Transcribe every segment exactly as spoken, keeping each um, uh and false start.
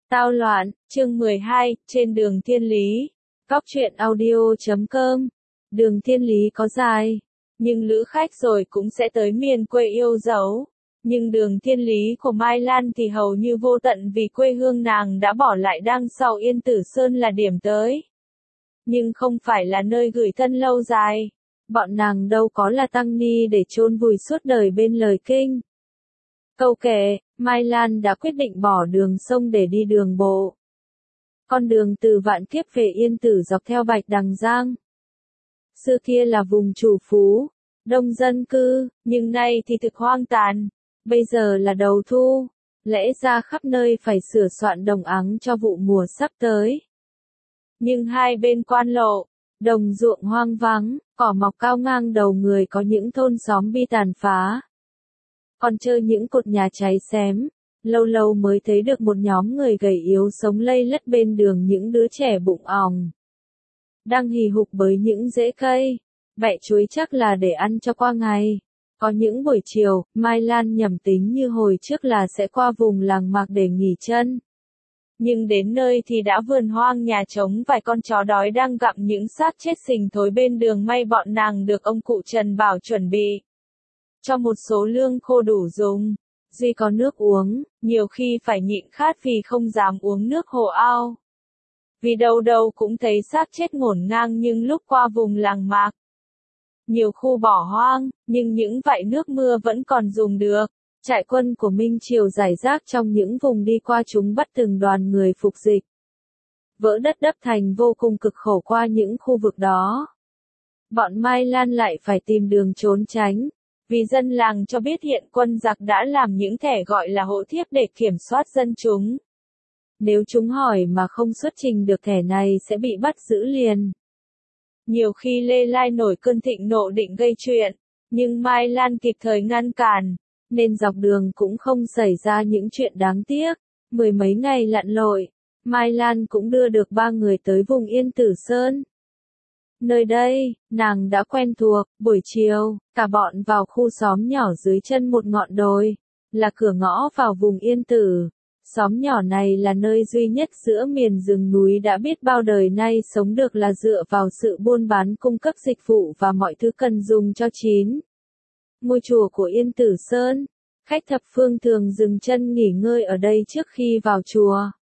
Tao loạn, chương mười hai, trên đường thiên lý. Góc truyện audio chấm com. Đường thiên lý có dài, nhưng lữ khách rồi cũng sẽ tới miền quê yêu dấu. Nhưng đường thiên lý của Mai Lan thì hầu như vô tận vì quê hương nàng đã bỏ lại đằng sau Yên Tử Sơn là điểm tới. Nhưng không phải là nơi gửi thân lâu dài. Bọn nàng đâu có là tăng ni để chôn vùi suốt đời bên lời kinh. Câu kể, Mai Lan đã quyết định bỏ đường sông để đi đường bộ. Con đường từ Vạn Kiếp về Yên Tử dọc theo Bạch Đằng Giang. Xưa kia là vùng chủ phú, đông dân cư, nhưng nay thì thực hoang tàn. Bây giờ là đầu thu, lẽ ra khắp nơi phải sửa soạn đồng áng cho vụ mùa sắp tới. Nhưng hai bên quan lộ, đồng ruộng hoang vắng, cỏ mọc cao ngang đầu người, có những thôn xóm bị tàn phá. Còn chơi những cột nhà cháy xém, lâu lâu mới thấy được một nhóm người gầy yếu sống lây lất bên đường, những đứa trẻ bụng òng đang hì hục bới những rễ cây, bẹ chuối chắc là để ăn cho qua ngày. Có những buổi chiều, Mai Lan nhầm tính như hồi trước là sẽ qua vùng làng mạc để nghỉ chân. Nhưng đến nơi thì đã vườn hoang nhà trống, vài con chó đói đang gặm những xác chết sình thối bên đường. May bọn nàng được ông cụ Trần bảo chuẩn bị cho một số lương khô đủ dùng, duy có nước uống, nhiều khi phải nhịn khát vì không dám uống nước hồ ao. Vì đâu đâu cũng thấy xác chết ngổn ngang, nhưng lúc qua vùng làng mạc, nhiều khu bỏ hoang, nhưng những vại nước mưa vẫn còn dùng được. Trại quân của Minh Triều rải rác trong những vùng đi qua, chúng bắt từng đoàn người phục dịch. Vỡ đất đắp thành vô cùng cực khổ qua những khu vực đó. Bọn Mai Lan lại phải tìm đường trốn tránh. Vì dân làng cho biết hiện quân giặc đã làm những thẻ gọi là hộ thiếp để kiểm soát dân chúng. Nếu chúng hỏi mà không xuất trình được thẻ này sẽ bị bắt giữ liền. Nhiều khi Lê Lai nổi cơn thịnh nộ định gây chuyện, nhưng Mai Lan kịp thời ngăn cản, nên dọc đường cũng không xảy ra những chuyện đáng tiếc. Mười mấy ngày lặn lội, Mai Lan cũng đưa được ba người tới vùng Yên Tử Sơn. Nơi đây, nàng đã quen thuộc. Buổi chiều, cả bọn vào khu xóm nhỏ dưới chân một ngọn đồi, là cửa ngõ vào vùng Yên Tử. Xóm nhỏ này là nơi duy nhất giữa miền rừng núi đã biết bao đời nay sống được là dựa vào sự buôn bán cung cấp dịch vụ và mọi thứ cần dùng cho chín. Ngôi chùa của Yên Tử Sơn, khách thập phương thường dừng chân nghỉ ngơi ở đây trước khi vào chùa.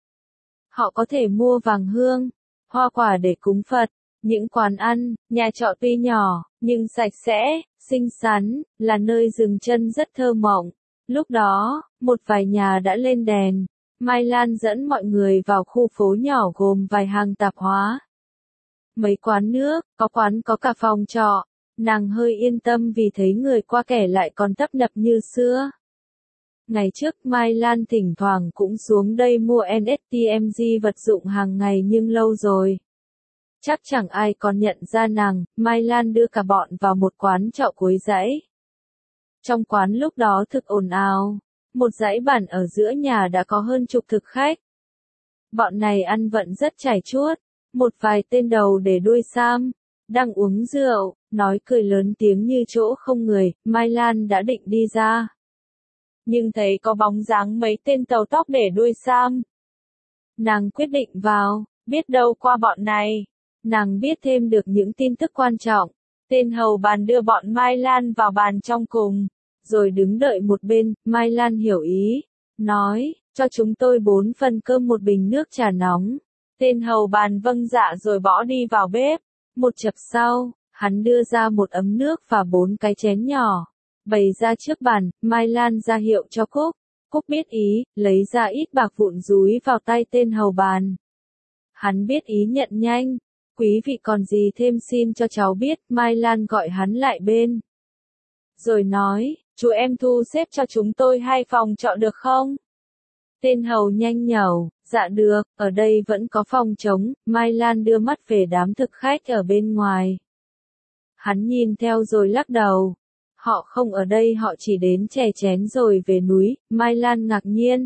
Họ có thể mua vàng hương, hoa quả để cúng Phật. Những quán ăn, nhà trọ tuy nhỏ, nhưng sạch sẽ, xinh xắn, là nơi dừng chân rất thơ mộng. Lúc đó, một vài nhà đã lên đèn. Mai Lan dẫn mọi người vào khu phố nhỏ gồm vài hàng tạp hóa, mấy quán nước, có quán có cả phòng trọ. Nàng hơi yên tâm vì thấy người qua kẻ lại còn tấp nập như xưa. Ngày trước Mai Lan thỉnh thoảng cũng xuống đây mua en ét tê em giê vật dụng hàng ngày, nhưng lâu rồi chắc chẳng ai còn nhận ra nàng. Mai Lan đưa cả bọn vào một quán trọ cuối dãy. Trong quán lúc đó thực ồn ào, một dãy bàn ở giữa nhà đã có hơn chục thực khách. Bọn này ăn vận rất chảy chuốt, một vài tên đầu để đuôi sam, đang uống rượu, nói cười lớn tiếng như chỗ không người. Mai Lan đã định đi ra, nhưng thấy có bóng dáng mấy tên tàu tóc để đuôi sam. Nàng quyết định vào, biết đâu qua bọn này, nàng biết thêm được những tin tức quan trọng. Tên hầu bàn đưa bọn Mai Lan vào bàn trong cùng, rồi đứng đợi một bên. Mai Lan hiểu ý, nói, cho chúng tôi bốn phần cơm một bình nước trà nóng. Tên hầu bàn vâng dạ rồi bỏ đi vào bếp. Một chập sau, hắn đưa ra một ấm nước và bốn cái chén nhỏ, bày ra trước bàn. Mai Lan ra hiệu cho Cúc. Cúc biết ý, lấy ra ít bạc vụn dúi vào tay tên hầu bàn. Hắn biết ý nhận nhanh. Quý vị còn gì thêm xin cho cháu biết. Mai Lan gọi hắn lại bên, rồi nói, chú em thu xếp cho chúng tôi hai phòng trọ được không? Tên hầu nhanh nhẩu, dạ được, ở đây vẫn có phòng trống. Mai Lan đưa mắt về đám thực khách ở bên ngoài. Hắn nhìn theo rồi lắc đầu. Họ không ở đây, họ chỉ đến chè chén rồi về núi. Mai Lan ngạc nhiên.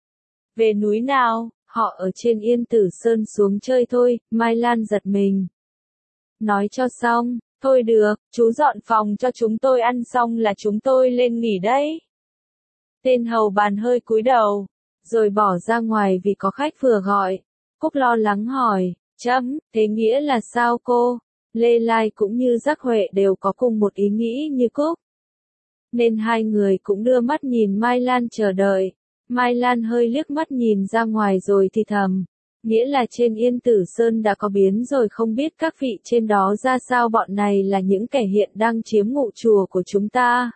Về núi nào? Họ ở trên Yên Tử Sơn xuống chơi thôi. Mai Lan giật mình. Nói cho xong, thôi được, chú dọn phòng cho chúng tôi, ăn xong là chúng tôi lên nghỉ đấy. Tên hầu bàn hơi cúi đầu, rồi bỏ ra ngoài vì có khách vừa gọi. Cúc lo lắng hỏi, chấm, thế nghĩa là sao cô? Lê Lai cũng như Giác Huệ đều có cùng một ý nghĩ như Cúc. Nên hai người cũng đưa mắt nhìn Mai Lan chờ đợi. Mai Lan hơi liếc mắt nhìn ra ngoài rồi thì thầm. Nghĩa là trên Yên Tử Sơn đã có biến rồi, không biết các vị trên đó ra sao, bọn này là những kẻ hiện đang chiếm ngụ chùa của chúng ta.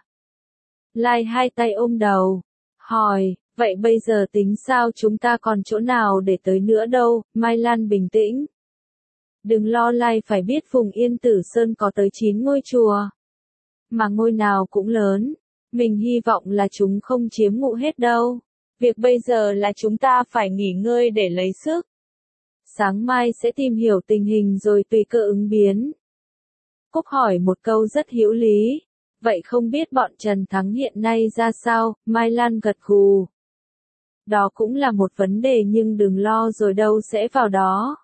Lai hai tay ôm đầu. Hỏi, vậy bây giờ tính sao, chúng ta còn chỗ nào để tới nữa đâu? Mai Lan bình tĩnh. Đừng lo, Lai phải biết vùng Yên Tử Sơn có tới chín ngôi chùa. Mà ngôi nào cũng lớn. Mình hy vọng là chúng không chiếm ngụ hết đâu. Việc bây giờ là chúng ta phải nghỉ ngơi để lấy sức. Sáng mai sẽ tìm hiểu tình hình rồi tùy cơ ứng biến. Cúc hỏi một câu rất hữu lý. Vậy không biết bọn Trần Thắng hiện nay ra sao? Mai Lan gật gù. Đó cũng là một vấn đề, nhưng đừng lo, rồi đâu sẽ vào đó.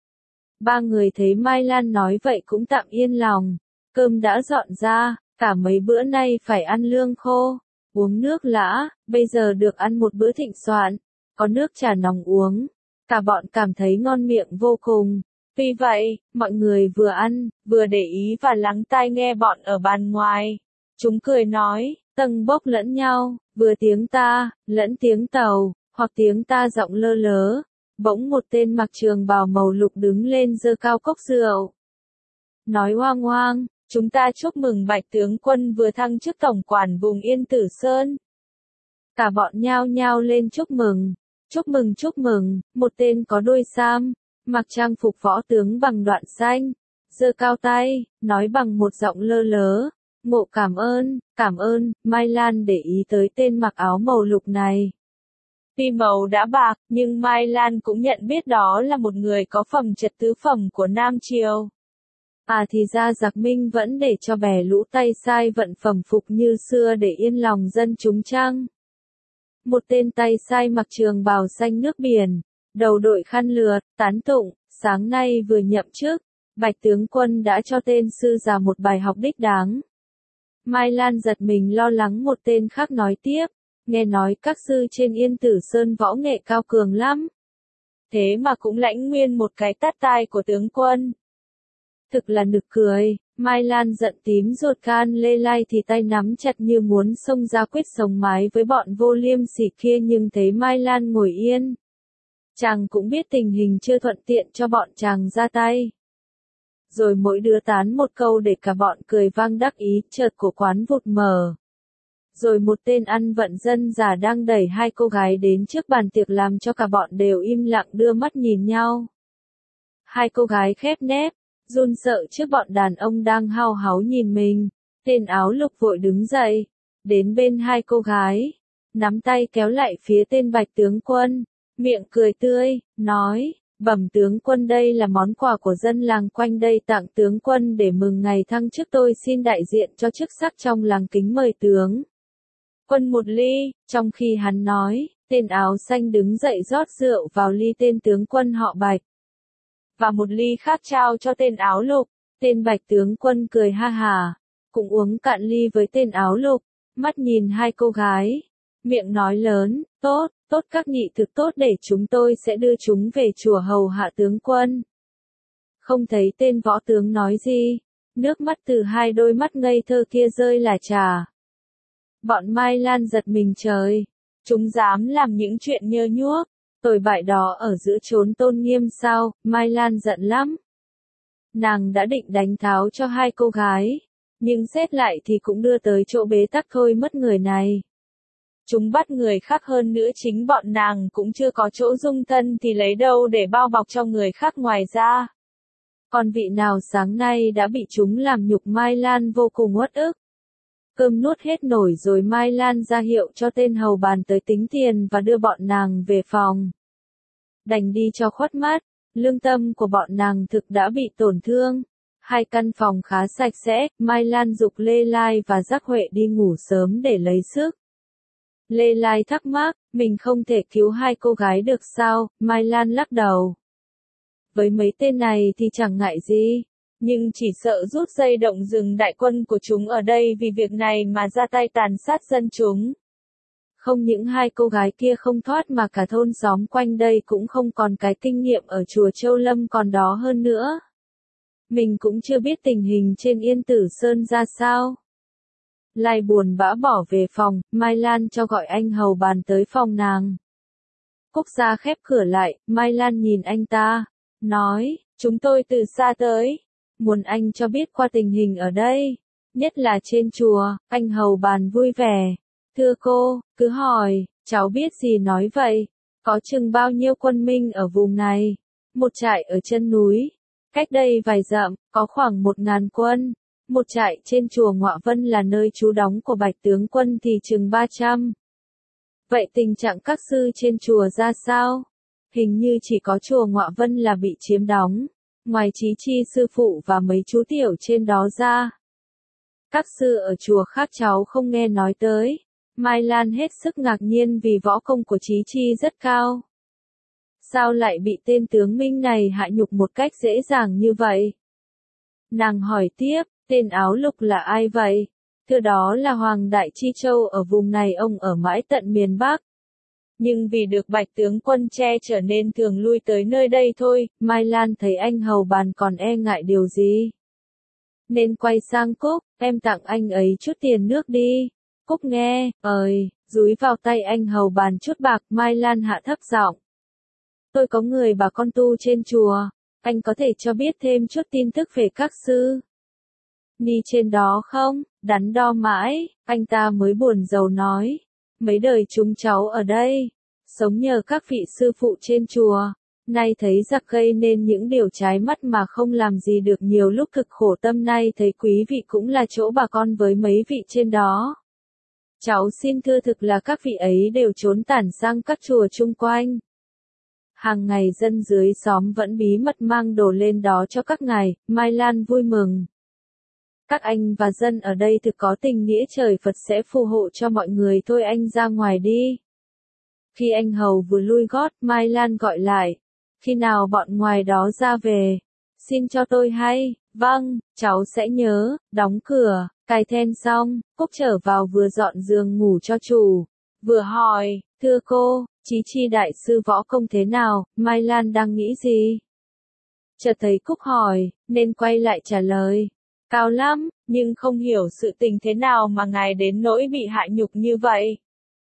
Ba người thấy Mai Lan nói vậy cũng tạm yên lòng. Cơm đã dọn ra, cả mấy bữa nay phải ăn lương khô, uống nước lã, bây giờ được ăn một bữa thịnh soạn, có nước trà nóng uống. Cả bọn cảm thấy ngon miệng vô cùng. Vì vậy, mọi người vừa ăn, vừa để ý và lắng tai nghe bọn ở bàn ngoài. Chúng cười nói, tâng bốc lẫn nhau, vừa tiếng ta, lẫn tiếng tàu, hoặc tiếng ta giọng lơ lớ. Bỗng một tên mặc trường bào màu lục đứng lên giơ cao cốc rượu. Nói hoang hoang, chúng ta chúc mừng Bạch tướng quân vừa thăng chức tổng quản vùng Yên Tử Sơn. Cả bọn nhao nhao lên chúc mừng. Chúc mừng chúc mừng, một tên có đôi sam, mặc trang phục võ tướng bằng đoạn xanh, giơ cao tay, nói bằng một giọng lơ lớ, Ngộ cảm ơn, cảm ơn. Mai Lan để ý tới tên mặc áo màu lục này. Tuy màu đã bạc, nhưng Mai Lan cũng nhận biết đó là một người có phẩm chất tứ phẩm của Nam Triều. À thì ra Giặc Minh vẫn để cho bè lũ tay sai vận phẩm phục như xưa để yên lòng dân chúng chăng? Một tên tay sai mặc trường bào xanh nước biển, đầu đội khăn lược, tán tụng, sáng nay vừa nhậm chức, Bạch tướng quân đã cho tên sư già một bài học đích đáng. Mai Lan giật mình lo lắng, một tên khác nói tiếp, nghe nói các sư trên Yên Tử Sơn võ nghệ cao cường lắm. Thế mà cũng lãnh nguyên một cái tát tai của tướng quân. Thực là nực cười. Mai Lan giận tím ruột gan, Lê Lai thì tay nắm chặt như muốn xông ra quyết sống mái với bọn vô liêm sỉ kia, nhưng thấy Mai Lan ngồi yên. Chàng cũng biết tình hình chưa thuận tiện cho bọn chàng ra tay. Rồi mỗi đứa tán một câu để cả bọn cười vang đắc ý, chợt cổ quán vụt mở. Rồi một tên ăn vận dân già đang đẩy hai cô gái đến trước bàn tiệc làm cho cả bọn đều im lặng đưa mắt nhìn nhau. Hai cô gái khép nép, run sợ trước bọn đàn ông đang hao háo nhìn mình. Tên áo lục vội đứng dậy, đến bên hai cô gái, nắm tay kéo lại phía tên Bạch tướng quân, miệng cười tươi, nói, bẩm tướng quân, đây là món quà của dân làng quanh đây tặng tướng quân để mừng ngày thăng chức, tôi xin đại diện cho chức sắc trong làng kính mời tướng quân một ly. Trong khi hắn nói, tên áo xanh đứng dậy rót rượu vào ly tên tướng quân họ Bạch, và một ly khác trao cho tên áo lục. Tên Bạch tướng quân cười ha hả, cũng uống cạn ly với tên áo lục, mắt nhìn hai cô gái, miệng nói lớn, tốt, tốt các nhị thực tốt, để chúng tôi sẽ đưa chúng về chùa hầu hạ tướng quân. Không thấy tên võ tướng nói gì, nước mắt từ hai đôi mắt ngây thơ kia rơi là trà. Bọn Mai Lan giật mình, trời, chúng dám làm những chuyện nhơ nhuốc, tồi bại đó ở giữa chốn tôn nghiêm sao? Mai Lan giận lắm. Nàng đã định đánh tháo cho hai cô gái, nhưng xét lại thì cũng đưa tới chỗ bế tắc thôi mất người này. Chúng bắt người khác, hơn nữa chính bọn nàng cũng chưa có chỗ dung thân thì lấy đâu để bao bọc cho người khác ngoài ra. Còn vị nào sáng nay đã bị chúng làm nhục? Mai Lan vô cùng uất ức. Cơm nuốt hết nổi rồi Mai Lan ra hiệu cho tên hầu bàn tới tính tiền và đưa bọn nàng về phòng. Đành đi cho khuất mắt, lương tâm của bọn nàng thực đã bị tổn thương. Hai căn phòng khá sạch sẽ, Mai Lan giục Lê Lai và Giác Huệ đi ngủ sớm để lấy sức. Lê Lai thắc mắc, mình không thể cứu hai cô gái được sao? Mai Lan lắc đầu. Với mấy tên này thì chẳng ngại gì, nhưng chỉ sợ rút dây động rừng đại quân của chúng ở đây vì việc này mà ra tay tàn sát dân chúng. Không những hai cô gái kia không thoát mà cả thôn xóm quanh đây cũng không còn cái kinh nghiệm ở chùa Châu Lâm còn đó hơn nữa. Mình cũng chưa biết tình hình trên Yên Tử Sơn ra sao. Lai buồn bã bỏ về phòng, Mai Lan cho gọi anh hầu bàn tới phòng nàng. Cúc ra khép cửa lại, Mai Lan nhìn anh ta, nói, chúng tôi từ xa tới, muốn anh cho biết qua tình hình ở đây, nhất là trên chùa. Anh hầu bàn vui vẻ, thưa cô, cứ hỏi, cháu biết gì nói vậy, có chừng bao nhiêu quân minh ở vùng này, một trại ở chân núi, cách đây vài dặm, có khoảng một ngàn quân, một trại trên chùa Ngọa Vân là nơi trú đóng của Bạch tướng quân thì chừng ba trăm. Vậy tình trạng các sư trên chùa ra sao? Hình như chỉ có chùa Ngọa Vân là bị chiếm đóng, ngoài Chí Chi sư phụ và mấy chú tiểu trên đó ra. Các sư ở chùa khác cháu không nghe nói tới. Mai Lan hết sức ngạc nhiên vì võ công của Chí Chi rất cao. Sao lại bị tên tướng Minh này hạ nhục một cách dễ dàng như vậy? Nàng hỏi tiếp, tên áo lục là ai vậy? Thưa đó là Hoàng Đại Chi Châu ở vùng này, ông ở mãi tận miền Bắc. Nhưng vì được Bạch tướng quân che chở nên thường lui tới nơi đây thôi. Mai Lan thấy anh hầu bàn còn e ngại điều gì, nên quay sang Cúc, em tặng anh ấy chút tiền nước đi. Cúc nghe, ơi, dúi vào tay anh hầu bàn chút bạc. Mai Lan hạ thấp giọng, tôi có người bà con tu trên chùa, anh có thể cho biết thêm chút tin tức về các sư ni trên đó không? Đắn đo mãi, anh ta mới buồn rầu nói, mấy đời chúng cháu ở đây, sống nhờ các vị sư phụ trên chùa, nay thấy giặc gây nên những điều trái mắt mà không làm gì được, nhiều lúc cực khổ tâm, nay thấy quý vị cũng là chỗ bà con với mấy vị trên đó. Cháu xin thưa thực là các vị ấy đều trốn tản sang các chùa chung quanh. Hàng ngày dân dưới xóm vẫn bí mật mang đồ lên đó cho các ngài. Mai Lan vui mừng. Các anh và dân ở đây thực có tình nghĩa, trời Phật sẽ phù hộ cho mọi người. Thôi anh ra ngoài đi. Khi anh hầu vừa lui gót, Mai Lan gọi lại. Khi nào bọn ngoài đó ra về, xin cho tôi hay. Vâng, cháu sẽ nhớ. Đóng cửa, cài then xong, Cúc trở vào vừa dọn giường ngủ cho chủ, vừa hỏi, thưa cô, Chí Chi đại sư võ công thế nào? Mai Lan đang nghĩ gì, chợt thấy Cúc hỏi, nên quay lại trả lời, cao lắm, nhưng không hiểu sự tình thế nào mà ngài đến nỗi bị hạ nhục như vậy.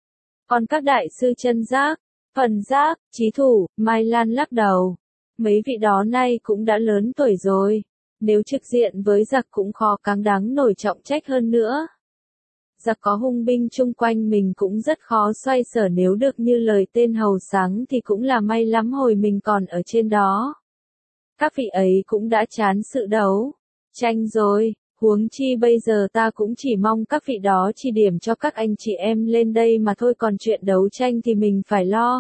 Còn các đại sư chân giác, phần giác, chí thủ, Mai Lan lắc đầu, mấy vị đó nay cũng đã lớn tuổi rồi, nếu trực diện với giặc cũng khó cáng đáng nổi trọng trách, hơn nữa giặc có hung binh chung quanh mình cũng rất khó xoay sở, nếu được như lời tên hầu sáng thì cũng là may lắm hồi mình còn ở trên đó. Các vị ấy cũng đã chán sự đấu tranh rồi, huống chi bây giờ ta cũng chỉ mong các vị đó chỉ điểm cho các anh chị em lên đây mà thôi, còn chuyện đấu tranh thì mình phải lo.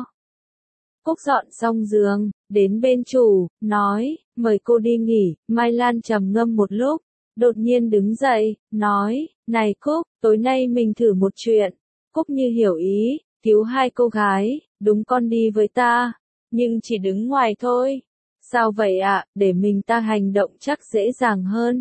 Cúc dọn xong giường, đến bên chủ, nói, mời cô đi nghỉ. Mai Lan trầm ngâm một lúc, đột nhiên đứng dậy, nói, này Cúc, tối nay mình thử một chuyện. Cúc như hiểu ý, cứu hai cô gái, đúng, con đi với ta, nhưng chỉ đứng ngoài thôi. Sao vậy ạ? À? Để mình ta hành động chắc dễ dàng hơn.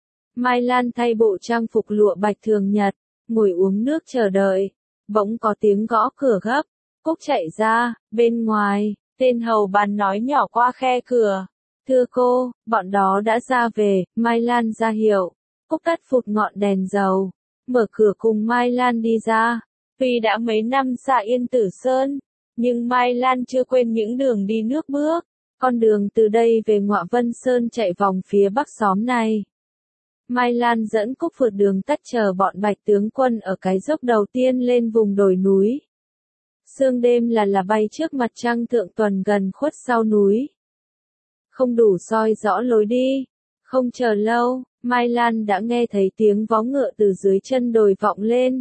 Mai Lan thay bộ trang phục lụa bạch thường nhật, ngồi uống nước chờ đợi. Bỗng có tiếng gõ cửa gấp. Cúc chạy ra, bên ngoài, tên hầu bàn nói nhỏ qua khe cửa. Thưa cô, bọn đó đã ra về. Mai Lan ra hiệu. Cúc tắt phụt ngọn đèn dầu, mở cửa cùng Mai Lan đi ra. Tuy đã mấy năm xa Yên Tử Sơn, nhưng Mai Lan chưa quên những đường đi nước bước. Con đường từ đây về Ngọa Vân Sơn chạy vòng phía bắc xóm này. Mai Lan dẫn Cúc vượt đường tắt chờ bọn Bạch tướng quân ở cái dốc đầu tiên lên vùng đồi núi. Sương đêm là là bay trước mặt trăng thượng tuần gần khuất sau núi. Không đủ soi rõ lối đi. Không chờ lâu, Mai Lan đã nghe thấy tiếng vó ngựa từ dưới chân đồi vọng lên.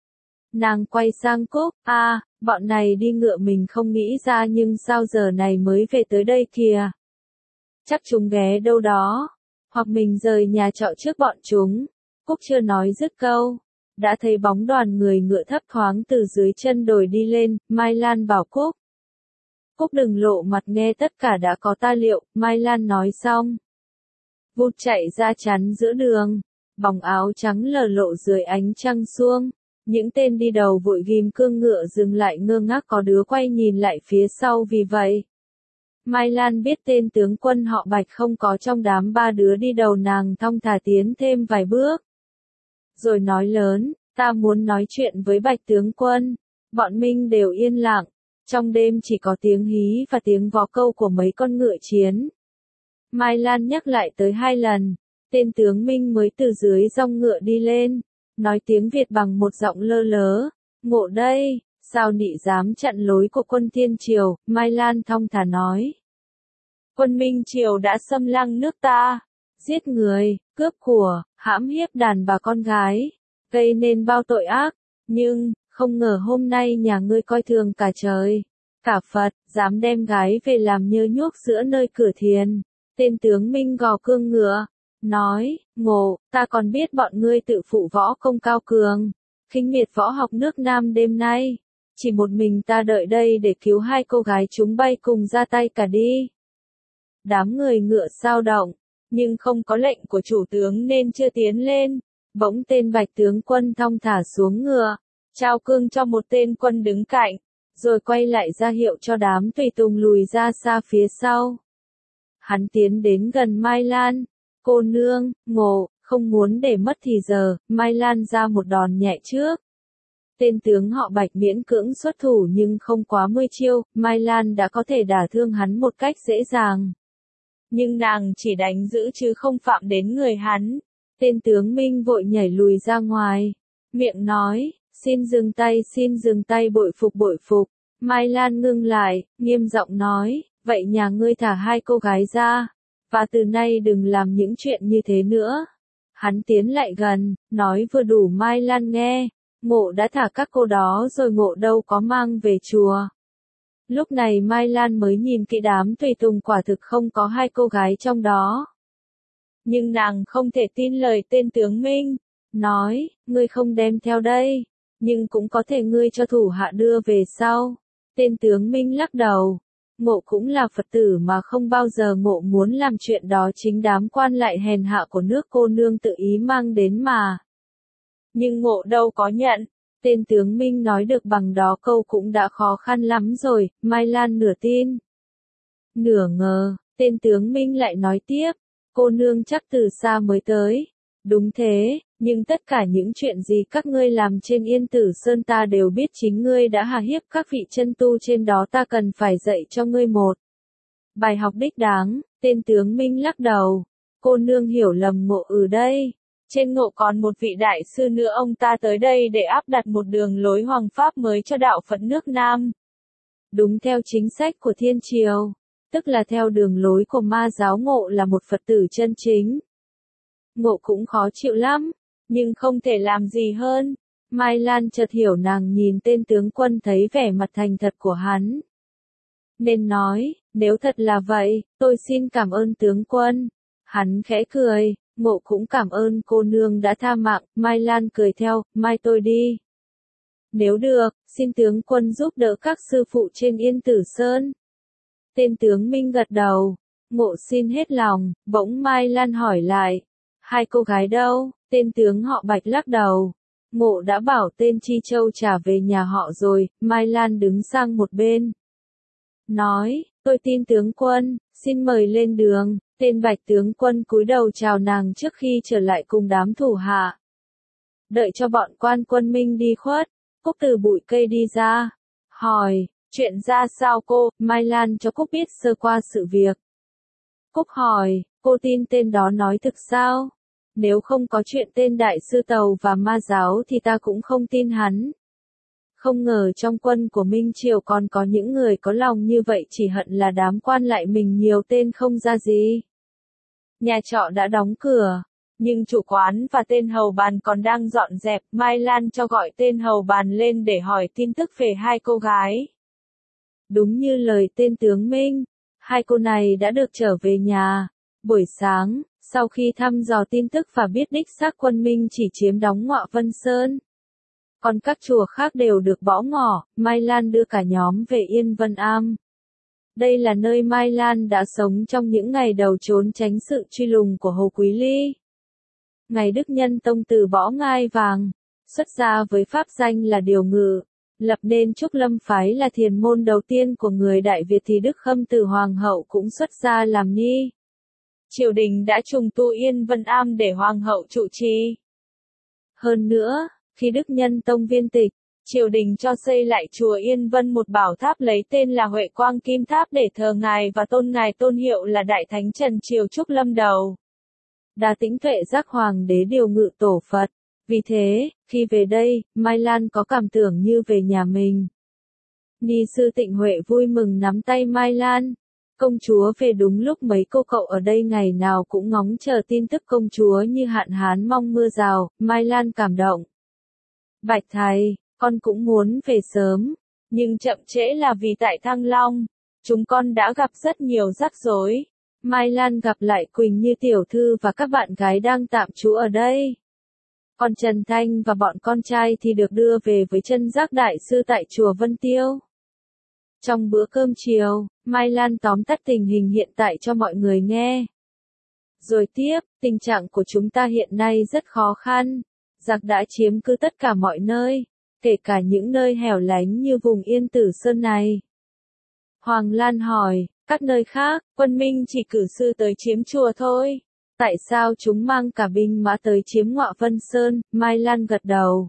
Nàng quay sang Cúc, a, à, bọn này đi ngựa mình không nghĩ ra, nhưng sao giờ này mới về tới đây kìa? Chắc chúng ghé đâu đó, hoặc mình rời nhà trọ trước bọn chúng. Cúc chưa nói dứt câu, đã thấy bóng đoàn người ngựa thấp thoáng từ dưới chân đồi đi lên. Mai Lan bảo Cúc, Cúc đừng lộ mặt, nghe tất cả đã có ta liệu. Mai Lan nói xong, vụt chạy ra chắn giữa đường, bóng áo trắng lờ lộ dưới ánh trăng xuông. Những tên đi đầu vội ghim cương ngựa dừng lại ngơ ngác, có đứa quay nhìn lại phía sau. Vì vậy, Mai Lan biết tên tướng quân họ Bạch không có trong đám ba đứa đi đầu, nàng thong thả tiến thêm vài bước. Rồi nói lớn, ta muốn nói chuyện với Bạch tướng quân. Bọn Minh đều yên lặng, trong đêm chỉ có tiếng hí và tiếng vó câu của mấy con ngựa chiến. Mai Lan nhắc lại tới hai lần, tên tướng Minh mới từ dưới rong ngựa đi lên, nói tiếng Việt bằng một giọng lơ lớ, Ngộ đây, sao nị dám chặn lối của quân Thiên Triều. Mai Lan thong thả nói, quân Minh Triều đã xâm lăng nước ta, giết người, cướp của, hãm hiếp đàn bà con gái, gây nên bao tội ác, nhưng, không ngờ hôm nay nhà ngươi coi thường cả trời, cả Phật, dám đem gái về làm nhơ nhuốc giữa nơi cửa thiền. Tên tướng Minh gò cương ngựa, nói, Ngộ, ta còn biết bọn ngươi tự phụ võ công cao cường, khinh miệt võ học nước Nam đêm nay, chỉ một mình ta đợi đây để cứu hai cô gái chúng bay cùng ra tay cả đi. Đám người ngựa sao động, nhưng không có lệnh của chủ tướng nên chưa tiến lên. Bỗng tên Bạch tướng quân thong thả xuống ngựa, trao cương cho một tên quân đứng cạnh, rồi quay lại ra hiệu cho đám tùy tùng lùi ra xa phía sau. Hắn tiến đến gần Mai Lan, cô nương, Ngộ, không muốn để mất thì giờ. Mai Lan ra một đòn nhẹ trước. Tên tướng họ Bạch miễn cưỡng xuất thủ nhưng không quá mươi chiêu, Mai Lan đã có thể đả thương hắn một cách dễ dàng. Nhưng nàng chỉ đánh giữ chứ không phạm đến người hắn. Tên tướng Minh vội nhảy lùi ra ngoài, miệng nói, xin dừng tay, xin dừng tay, bội phục bội phục. Mai Lan ngưng lại, nghiêm giọng nói, vậy nhà ngươi thả hai cô gái ra, và từ nay đừng làm những chuyện như thế nữa. Hắn tiến lại gần, nói vừa đủ Mai Lan nghe, Ngộ đã thả các cô đó rồi, Ngộ đâu có mang về chùa. Lúc này Mai Lan mới nhìn kỹ đám tùy tùng, quả thực không có hai cô gái trong đó. Nhưng nàng không thể tin lời tên tướng Minh, nói, ngươi không đem theo đây, nhưng cũng có thể ngươi cho thủ hạ đưa về sau. Tên tướng Minh lắc đầu, Ngộ cũng là Phật tử mà không bao giờ Ngộ muốn làm chuyện đó, chính đám quan lại hèn hạ của nước cô nương tự ý mang đến mà. Nhưng Ngộ đâu có nhận. Tên tướng Minh nói được bằng đó câu cũng đã khó khăn lắm rồi. Mai Lan nửa tin, nửa ngờ. Tên tướng Minh lại nói tiếp, cô nương chắc từ xa mới tới. Đúng thế, nhưng tất cả những chuyện gì các ngươi làm trên Yên Tử Sơn ta đều biết, chính ngươi đã hà hiếp các vị chân tu trên đó, ta cần phải dạy cho ngươi một bài học đích đáng. Tên tướng Minh lắc đầu, cô nương hiểu lầm Ngộ ở đây. Trên Ngộ còn một vị đại sư nữa, ông ta tới đây để áp đặt một đường lối hoàng pháp mới cho đạo Phật nước Nam. Đúng theo chính sách của Thiên Triều, tức là theo đường lối của ma giáo. Ngộ là một Phật tử chân chính. Ngộ cũng khó chịu lắm, nhưng không thể làm gì hơn. Mai Lan chợt hiểu, nàng nhìn tên tướng quân thấy vẻ mặt thành thật của hắn, nên nói, nếu thật là vậy, tôi xin cảm ơn tướng quân. Hắn khẽ cười, Ngộ cũng cảm ơn cô nương đã tha mạng. Mai Lan cười theo, mai tôi đi. Nếu được, xin tướng quân giúp đỡ các sư phụ trên Yên Tử Sơn. Tên tướng Minh gật đầu, Ngộ xin hết lòng. Bỗng Mai Lan hỏi lại, hai cô gái đâu? Tên tướng họ Bạch lắc đầu, Ngộ đã bảo tên Chi Châu trả về nhà họ rồi. Mai Lan đứng sang một bên, nói, tôi tin tướng quân, xin mời lên đường. Tên Bạch tướng quân cúi đầu chào nàng trước khi trở lại cùng đám thủ hạ. Đợi cho bọn quan quân Minh đi khuất, Cúc từ bụi cây đi ra, hỏi, chuyện ra sao cô? Mai Lan cho Cúc biết sơ qua sự việc. Cúc hỏi, cô tin tên đó nói thực sao? Nếu không có chuyện tên đại sư Tàu và ma giáo thì ta cũng không tin hắn. Không ngờ trong quân của Minh Triều còn có những người có lòng như vậy, chỉ hận là đám quan lại mình nhiều tên không ra gì. Nhà trọ đã đóng cửa, nhưng chủ quán và tên hầu bàn còn đang dọn dẹp. Mai Lan cho gọi tên hầu bàn lên để hỏi tin tức về hai cô gái. Đúng như lời tên tướng Minh, hai cô này đã được trở về nhà. Buổi sáng, sau khi thăm dò tin tức và biết đích xác quân Minh chỉ chiếm đóng Ngọa Vân Sơn, còn các chùa khác đều được bỏ ngỏ, Mai Lan đưa cả nhóm về Yên Vân Am. Đây là nơi Mai Lan đã sống trong những ngày đầu trốn tránh sự truy lùng của Hồ Quý Ly. Ngày Đức Nhân Tông từ bỏ ngai vàng, xuất gia với pháp danh là Điều Ngự, lập nên Trúc Lâm phái là thiền môn đầu tiên của người Đại Việt thì Đức Khâm Từ Hoàng hậu cũng xuất gia làm ni. Triều đình đã trùng tu Yên Vân Am để Hoàng hậu trụ trì. Hơn nữa, khi Đức Nhân Tông viên tịch, triều đình cho xây lại chùa Yên Vân một bảo tháp lấy tên là Huệ Quang Kim Tháp để thờ ngài và tôn ngài tôn hiệu là Đại Thánh Trần Triều Trúc Lâm Đầu. Đa Tĩnh Tuệ Giác Hoàng đế Điều Ngự tổ Phật. Vì thế, khi về đây, Mai Lan có cảm tưởng như về nhà mình. Ni sư Tịnh Huệ vui mừng nắm tay Mai Lan. Công chúa về đúng lúc mấy cô cậu ở đây ngày nào cũng ngóng chờ tin tức công chúa như hạn hán mong mưa rào, Mai Lan cảm động. Bạch thầy, con cũng muốn về sớm, nhưng chậm trễ là vì tại Thăng Long, chúng con đã gặp rất nhiều rắc rối. Mai Lan gặp lại Quỳnh Như tiểu thư và các bạn gái đang tạm trú ở đây. Còn Trần Thanh và bọn con trai thì được đưa về với Chân Giác đại sư tại chùa Vân Tiêu. Trong bữa cơm chiều, Mai Lan tóm tắt tình hình hiện tại cho mọi người nghe. Rồi tiếp, tình trạng của chúng ta hiện nay rất khó khăn. Giặc đã chiếm cứ tất cả mọi nơi, kể cả những nơi hẻo lánh như vùng Yên Tử Sơn này. Hoàng Lan hỏi, các nơi khác, quân Minh chỉ cử sư tới chiếm chùa thôi. Tại sao chúng mang cả binh mã tới chiếm Ngọa Vân Sơn? Mai Lan gật đầu.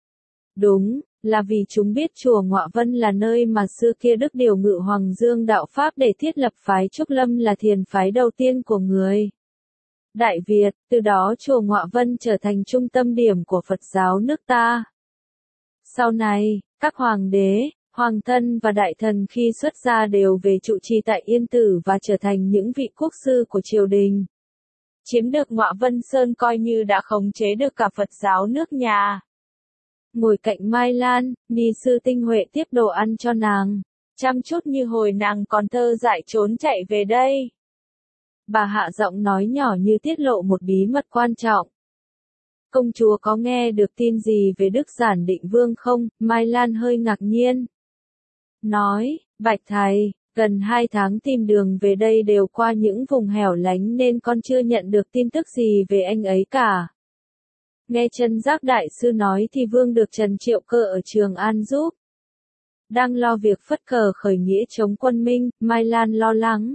Đúng, là vì chúng biết chùa Ngọa Vân là nơi mà xưa kia Đức Điều Ngự Hoàng Dương đạo Pháp để thiết lập phái Trúc Lâm là thiền phái đầu tiên của người Đại Việt, từ đó chùa Ngọa Vân trở thành trung tâm điểm của Phật giáo nước ta. Sau này, các hoàng đế, hoàng thân và đại thần khi xuất gia đều về trụ trì tại Yên Tử và trở thành những vị quốc sư của triều đình. Chiếm được Ngọa Vân Sơn coi như đã khống chế được cả Phật giáo nước nhà. Ngồi cạnh Mai Lan, Ni sư Tinh Huệ tiếp đồ ăn cho nàng, chăm chút như hồi nàng còn thơ dại trốn chạy về đây. Bà hạ giọng nói nhỏ như tiết lộ một bí mật quan trọng. Công chúa có nghe được tin gì về Đức Giản Định Vương không? Mai Lan hơi ngạc nhiên. Nói, bạch thầy, gần hai tháng tìm đường về đây đều qua những vùng hẻo lánh nên con chưa nhận được tin tức gì về anh ấy cả. Nghe Chân Giác đại sư nói thì Vương được Trần Triệu Cơ ở Trường An giúp. Đang lo việc phất cờ khởi nghĩa chống quân Minh, Mai Lan lo lắng.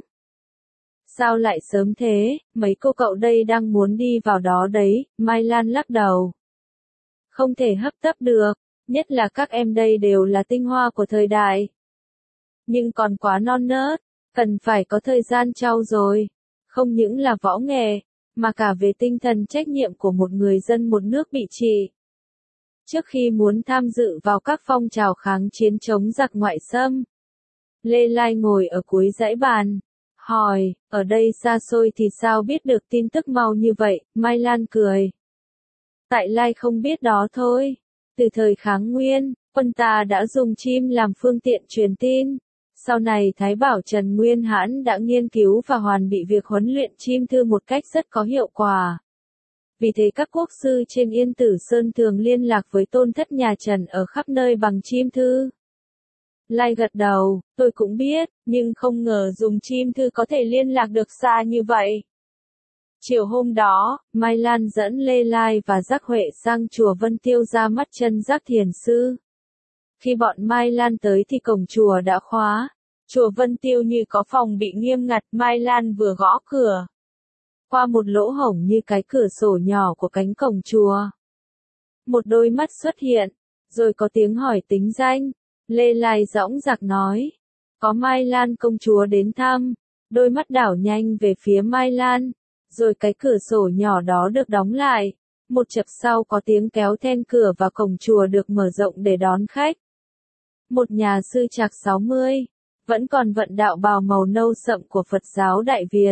Sao lại sớm thế, mấy cô cậu đây đang muốn đi vào đó đấy, Mai Lan lắc đầu. Không thể hấp tấp được, nhất là các em đây đều là tinh hoa của thời đại. Nhưng còn quá non nớt, cần phải có thời gian trau dồi, không những là võ nghệ, mà cả về tinh thần trách nhiệm của một người dân một nước bị trị. Trước khi muốn tham dự vào các phong trào kháng chiến chống giặc ngoại xâm, Lê Lai ngồi ở cuối dãy bàn, hỏi, ở đây xa xôi thì sao biết được tin tức mau như vậy? Mai Lan cười. Tại Lai không biết đó thôi. Từ thời kháng nguyên, quân ta đã dùng chim làm phương tiện truyền tin. Sau này Thái Bảo Trần Nguyên Hãn đã nghiên cứu và hoàn bị việc huấn luyện chim thư một cách rất có hiệu quả. Vì thế các quốc sư trên Yên Tử Sơn thường liên lạc với tôn thất nhà Trần ở khắp nơi bằng chim thư. Lai gật đầu, tôi cũng biết, nhưng không ngờ dùng chim thư có thể liên lạc được xa như vậy. Chiều hôm đó, Mai Lan dẫn Lê Lai và Giác Huệ sang chùa Vân Tiêu ra mắt Chân Giác thiền sư. Khi bọn Mai Lan tới thì cổng chùa đã khóa. Chùa Vân Tiêu như có phòng bị nghiêm ngặt, Mai Lan vừa gõ cửa. Qua một lỗ hổng như cái cửa sổ nhỏ của cánh cổng chùa. Một đôi mắt xuất hiện, rồi có tiếng hỏi tính danh. Lê Lai dõng dạc nói. Có Mai Lan công chúa đến thăm. Đôi mắt đảo nhanh về phía Mai Lan. Rồi cái cửa sổ nhỏ đó được đóng lại. Một chập sau có tiếng kéo then cửa và cổng chùa được mở rộng để đón khách. Một nhà sư trạc sáu mươi. Vẫn còn vận đạo bào màu nâu sậm của Phật giáo Đại Việt.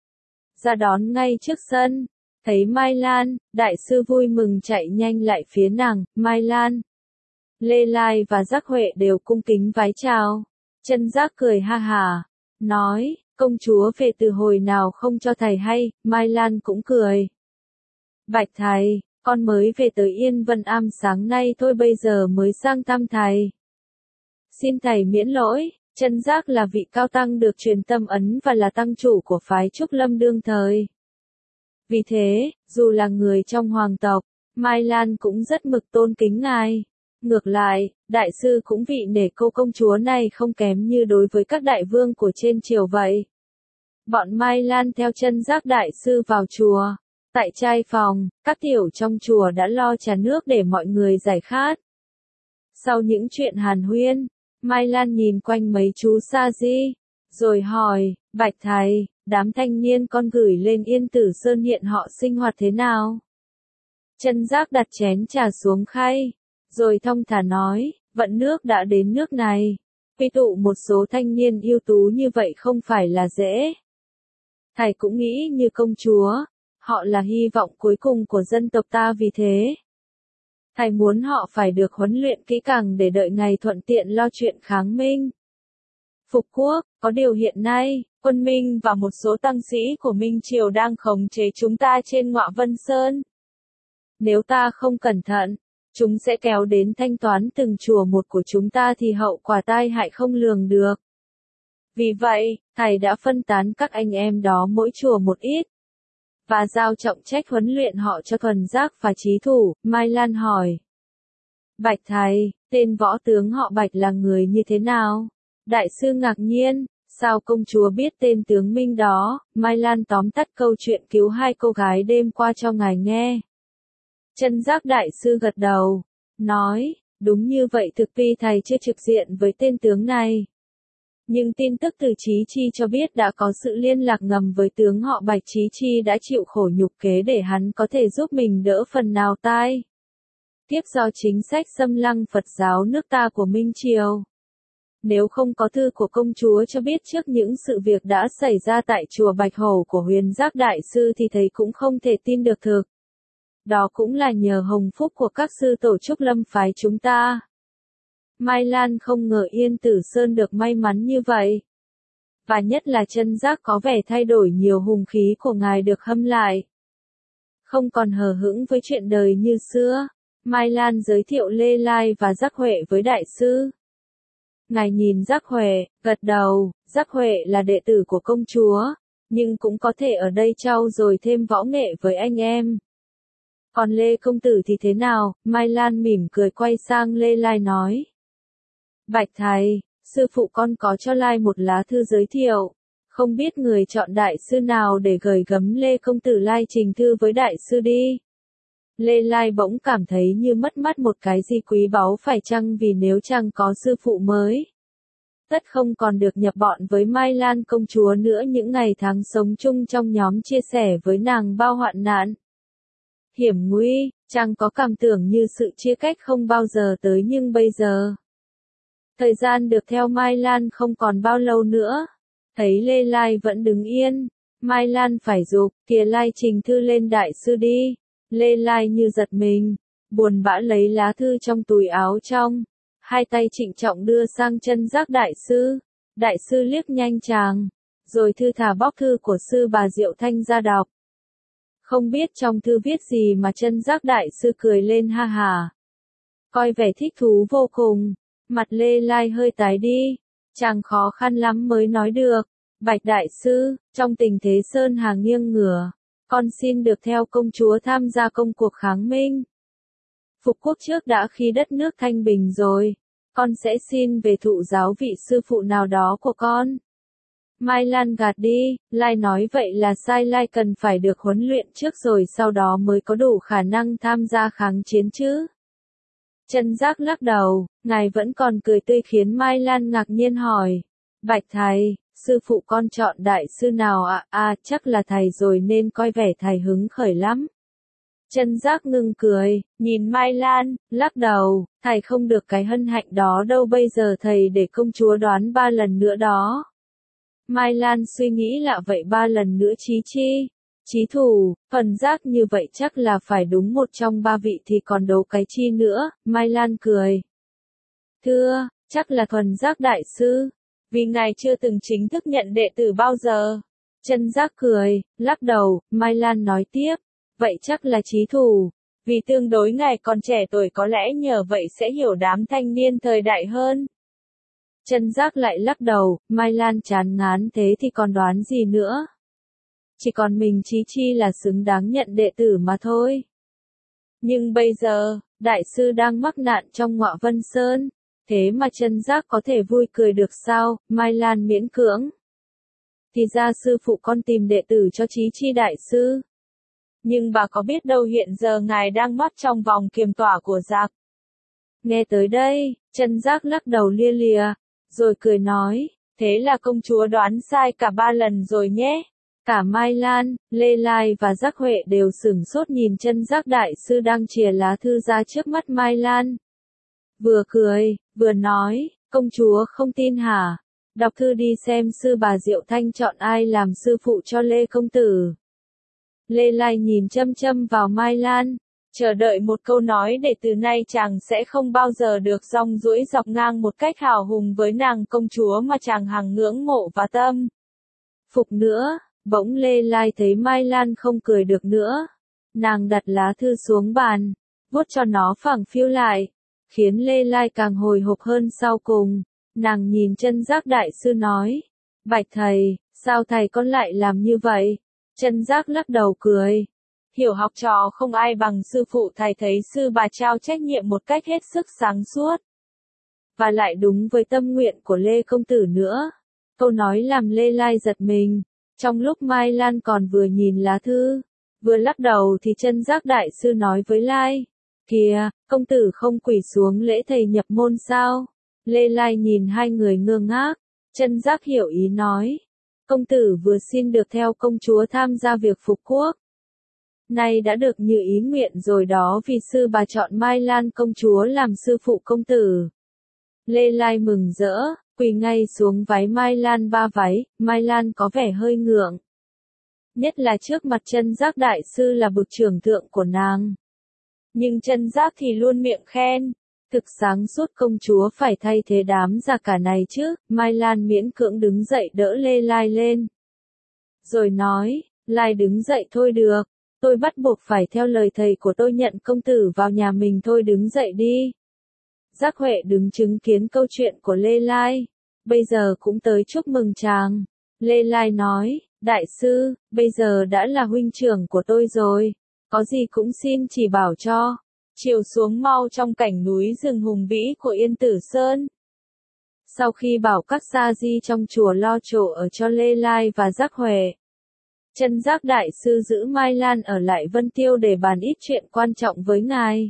Ra đón ngay trước sân. Thấy Mai Lan, đại sư vui mừng chạy nhanh lại phía nàng. Mai Lan, Lê Lai và Giác Huệ đều cung kính vái chào. Chân Giác cười ha hả, nói, công chúa về từ hồi nào không cho thầy hay. Mai Lan cũng cười. Bạch thầy, con mới về tới Yên Vân Am sáng nay thôi, bây giờ mới sang thăm thầy. Xin thầy miễn lỗi. Chân Giác là vị cao tăng được truyền tâm ấn và là tăng chủ của phái Trúc Lâm đương thời. Vì thế, dù là người trong hoàng tộc, Mai Lan cũng rất mực tôn kính ngài. Ngược lại, đại sư cũng vị nể cô công chúa này không kém như đối với các đại vương của trên triều vậy. Bọn Mai Lan theo chân Giác đại sư vào chùa. Tại trai phòng, các tiểu trong chùa đã lo trà nước để mọi người giải khát. Sau những chuyện hàn huyên, Mai Lan nhìn quanh mấy chú sa di, rồi hỏi, Bạch thầy, đám thanh niên con gửi lên Yên Tử Sơn hiện họ sinh hoạt thế nào? Chân Giác đặt chén trà xuống khay, rồi thong thả nói, vận nước đã đến nước này. Quy tụ một số thanh niên ưu tú như vậy không phải là dễ. Thầy cũng nghĩ như công chúa, họ là hy vọng cuối cùng của dân tộc ta vì thế. Thầy muốn họ phải được huấn luyện kỹ càng để đợi ngày thuận tiện lo chuyện kháng Minh. Phục quốc, có điều hiện nay, quân Minh và một số tăng sĩ của Minh Triều đang khống chế chúng ta trên Ngọa Vân Sơn. Nếu ta không cẩn thận, chúng sẽ kéo đến thanh toán từng chùa một của chúng ta thì hậu quả tai hại không lường được. Vì vậy, thầy đã phân tán các anh em đó mỗi chùa một ít, và giao trọng trách huấn luyện họ cho thuần giác và trí thủ. Mai Lan hỏi. Bạch thầy, tên võ tướng họ Bạch là người như thế nào? Đại sư ngạc nhiên, sao công chúa biết tên tướng Minh đó? Mai Lan tóm tắt câu chuyện cứu hai cô gái đêm qua cho ngài nghe. Chân Giác đại sư gật đầu, nói, đúng như vậy, thực vì thầy chưa trực diện với tên tướng này. Nhưng tin tức từ Chí Chi cho biết đã có sự liên lạc ngầm với tướng họ Bạch. Chí Chi đã chịu khổ nhục kế để hắn có thể giúp mình đỡ phần nào tai. Tiếp do chính sách xâm lăng Phật giáo nước ta của Minh Triều. Nếu không có thư của công chúa cho biết trước những sự việc đã xảy ra tại chùa Bạch Hổ của Huyền Giác đại sư thì thầy cũng không thể tin được thực. Đó cũng là nhờ hồng phúc của các sư tổ Trúc Lâm phái chúng ta. Mai Lan không ngờ Yên Tử Sơn được may mắn như vậy. Và nhất là Chân Giác có vẻ thay đổi nhiều, hùng khí của ngài được hâm lại. Không còn hờ hững với chuyện đời như xưa, Mai Lan giới thiệu Lê Lai và Giác Huệ với đại sư. Ngài nhìn Giác Huệ, gật đầu, Giác Huệ là đệ tử của công chúa, nhưng cũng có thể ở đây trau dồi thêm võ nghệ với anh em. Còn Lê công tử thì thế nào? Mai Lan mỉm cười quay sang Lê Lai nói. Bạch thầy, sư phụ con có cho Lai một lá thư giới thiệu, không biết người chọn đại sư nào để gửi gắm Lê công tử Lai trình thư với đại sư đi. Lê Lai bỗng cảm thấy như mất mất một cái gì quý báu phải chăng, vì nếu chẳng có sư phụ mới, tất không còn được nhập bọn với Mai Lan công chúa nữa. Những ngày tháng sống chung trong nhóm chia sẻ với nàng bao hoạn nạn, hiểm nguy, chẳng có cảm tưởng như sự chia cách không bao giờ tới. Nhưng bây giờ, thời gian được theo Mai Lan không còn bao lâu nữa. Thấy Lê Lai vẫn đứng yên, Mai Lan phải giục, kìa Lai trình thư lên đại sư đi. Lê Lai như giật mình, buồn bã lấy lá thư trong túi áo trong, hai tay trịnh trọng đưa sang Chân Giác đại sư. Đại sư liếc nhanh chàng, rồi thư thả bóc thư của sư bà Diệu Thanh ra đọc. Không biết trong thư viết gì mà Chân Giác đại sư cười lên ha hà, coi vẻ thích thú vô cùng. Mặt Lê Lai hơi tái đi, chàng khó khăn lắm mới nói được. Bạch đại sư, trong tình thế sơn hà nghiêng ngửa, con xin được theo công chúa tham gia công cuộc kháng Minh. Phục quốc trước đã khi đất nước thanh bình rồi, con sẽ xin về thụ giáo vị sư phụ nào đó của con. Mai Lan gạt đi, Lai nói vậy là sai, Lai cần phải được huấn luyện trước rồi sau đó mới có đủ khả năng tham gia kháng chiến chứ. Chân Giác lắc đầu, ngài vẫn còn cười tươi khiến Mai Lan ngạc nhiên hỏi. Bạch thầy, sư phụ con chọn đại sư nào ạ? À? À, chắc là thầy rồi nên coi vẻ thầy hứng khởi lắm. Chân Giác ngưng cười, nhìn Mai Lan, lắc đầu, thầy không được cái hân hạnh đó đâu, bây giờ thầy để công chúa đoán ba lần nữa đó. Mai Lan suy nghĩ lạ vậy, ba lần nữa Chí Chi, Chí Thủ, Thuần Giác, như vậy chắc là phải đúng một trong ba vị thì còn đấu cái chi nữa. Mai Lan cười. Thưa, chắc là Thuần Giác đại sư, vì ngài chưa từng chính thức nhận đệ tử bao giờ. Chân Giác cười, lắc đầu. Mai Lan nói tiếp, vậy chắc là Chí Thủ, vì tương đối ngài còn trẻ tuổi, có lẽ nhờ vậy sẽ hiểu đám thanh niên thời đại hơn. Chân Giác lại lắc đầu. Mai Lan chán ngán, thế thì còn đoán gì nữa? Chỉ còn mình Chí Chi là xứng đáng nhận đệ tử mà thôi. Nhưng bây giờ, đại sư đang mắc nạn trong Ngọa Vân Sơn, thế mà Chân Giác có thể vui cười được sao? Mai Lan miễn cưỡng. Thì ra sư phụ con tìm đệ tử cho Chí Chi đại sư. Nhưng bà có biết đâu hiện giờ ngài đang mắc trong vòng kiềm tỏa của giặc. Nghe tới đây, Chân Giác lắc đầu lia lịa, rồi cười nói, thế là công chúa đoán sai cả ba lần rồi nhé. Cả Mai Lan, Lê Lai và Giác Huệ đều sửng sốt nhìn Chân Giác đại sư đang chìa lá thư ra trước mắt Mai Lan. Vừa cười, vừa nói, công chúa không tin hả? Đọc thư đi xem sư bà Diệu Thanh chọn ai làm sư phụ cho Lê công tử. Lê Lai nhìn chăm chăm vào Mai Lan, chờ đợi một câu nói để từ nay chàng sẽ không bao giờ được rong ruổi dọc ngang một cách hào hùng với nàng công chúa mà chàng hằng ngưỡng mộ và tâm phục nữa. Bỗng Lê Lai thấy Mai Lan không cười được nữa. Nàng đặt lá thư xuống bàn, vuốt cho nó phẳng phiu lại, khiến Lê Lai càng hồi hộp hơn sau cùng. Nàng nhìn Chân Giác đại sư nói, bạch thầy, sao thầy con lại làm như vậy? Chân Giác lắc đầu cười. Hiểu học trò không ai bằng sư phụ thầy thấy sư bà trao trách nhiệm một cách hết sức sáng suốt. Và lại đúng với tâm nguyện của Lê công tử nữa. Câu nói làm Lê Lai giật mình. Trong lúc Mai Lan còn vừa nhìn lá thư, vừa lắc đầu thì Chân Giác đại sư nói với Lai. Kìa, công tử không quỳ xuống lễ thầy nhập môn sao? Lê Lai nhìn hai người ngơ ngác. Chân Giác hiểu ý nói. Công tử vừa xin được theo công chúa tham gia việc phục quốc. Nay đã được như ý nguyện rồi đó vì sư bà chọn Mai Lan công chúa làm sư phụ công tử. Lê Lai mừng rỡ, quỳ ngay xuống váy Mai Lan ba váy, Mai Lan có vẻ hơi ngượng. Nhất là trước mặt Chân Giác đại sư là bậc trưởng thượng của nàng. Nhưng Chân Giác thì luôn miệng khen. Thực sáng suốt công chúa phải thay thế đám già cả này chứ. Mai Lan miễn cưỡng đứng dậy đỡ Lê Lai lên. Rồi nói, Lai đứng dậy thôi được. Tôi bắt buộc phải theo lời thầy của tôi nhận công tử vào nhà mình thôi, đứng dậy đi. Giác Huệ đứng chứng kiến câu chuyện của Lê Lai. Bây giờ cũng tới chúc mừng chàng. Lê Lai nói, đại sư, bây giờ đã là huynh trưởng của tôi rồi. Có gì cũng xin chỉ bảo cho. Chiều xuống mau trong cảnh núi rừng hùng vĩ của Yên Tử Sơn. Sau khi bảo các sa di trong chùa lo chỗ ở cho Lê Lai và Giác Huệ, Chân Giác đại sư giữ Mai Lan ở lại Vân Tiêu để bàn ít chuyện quan trọng với ngài.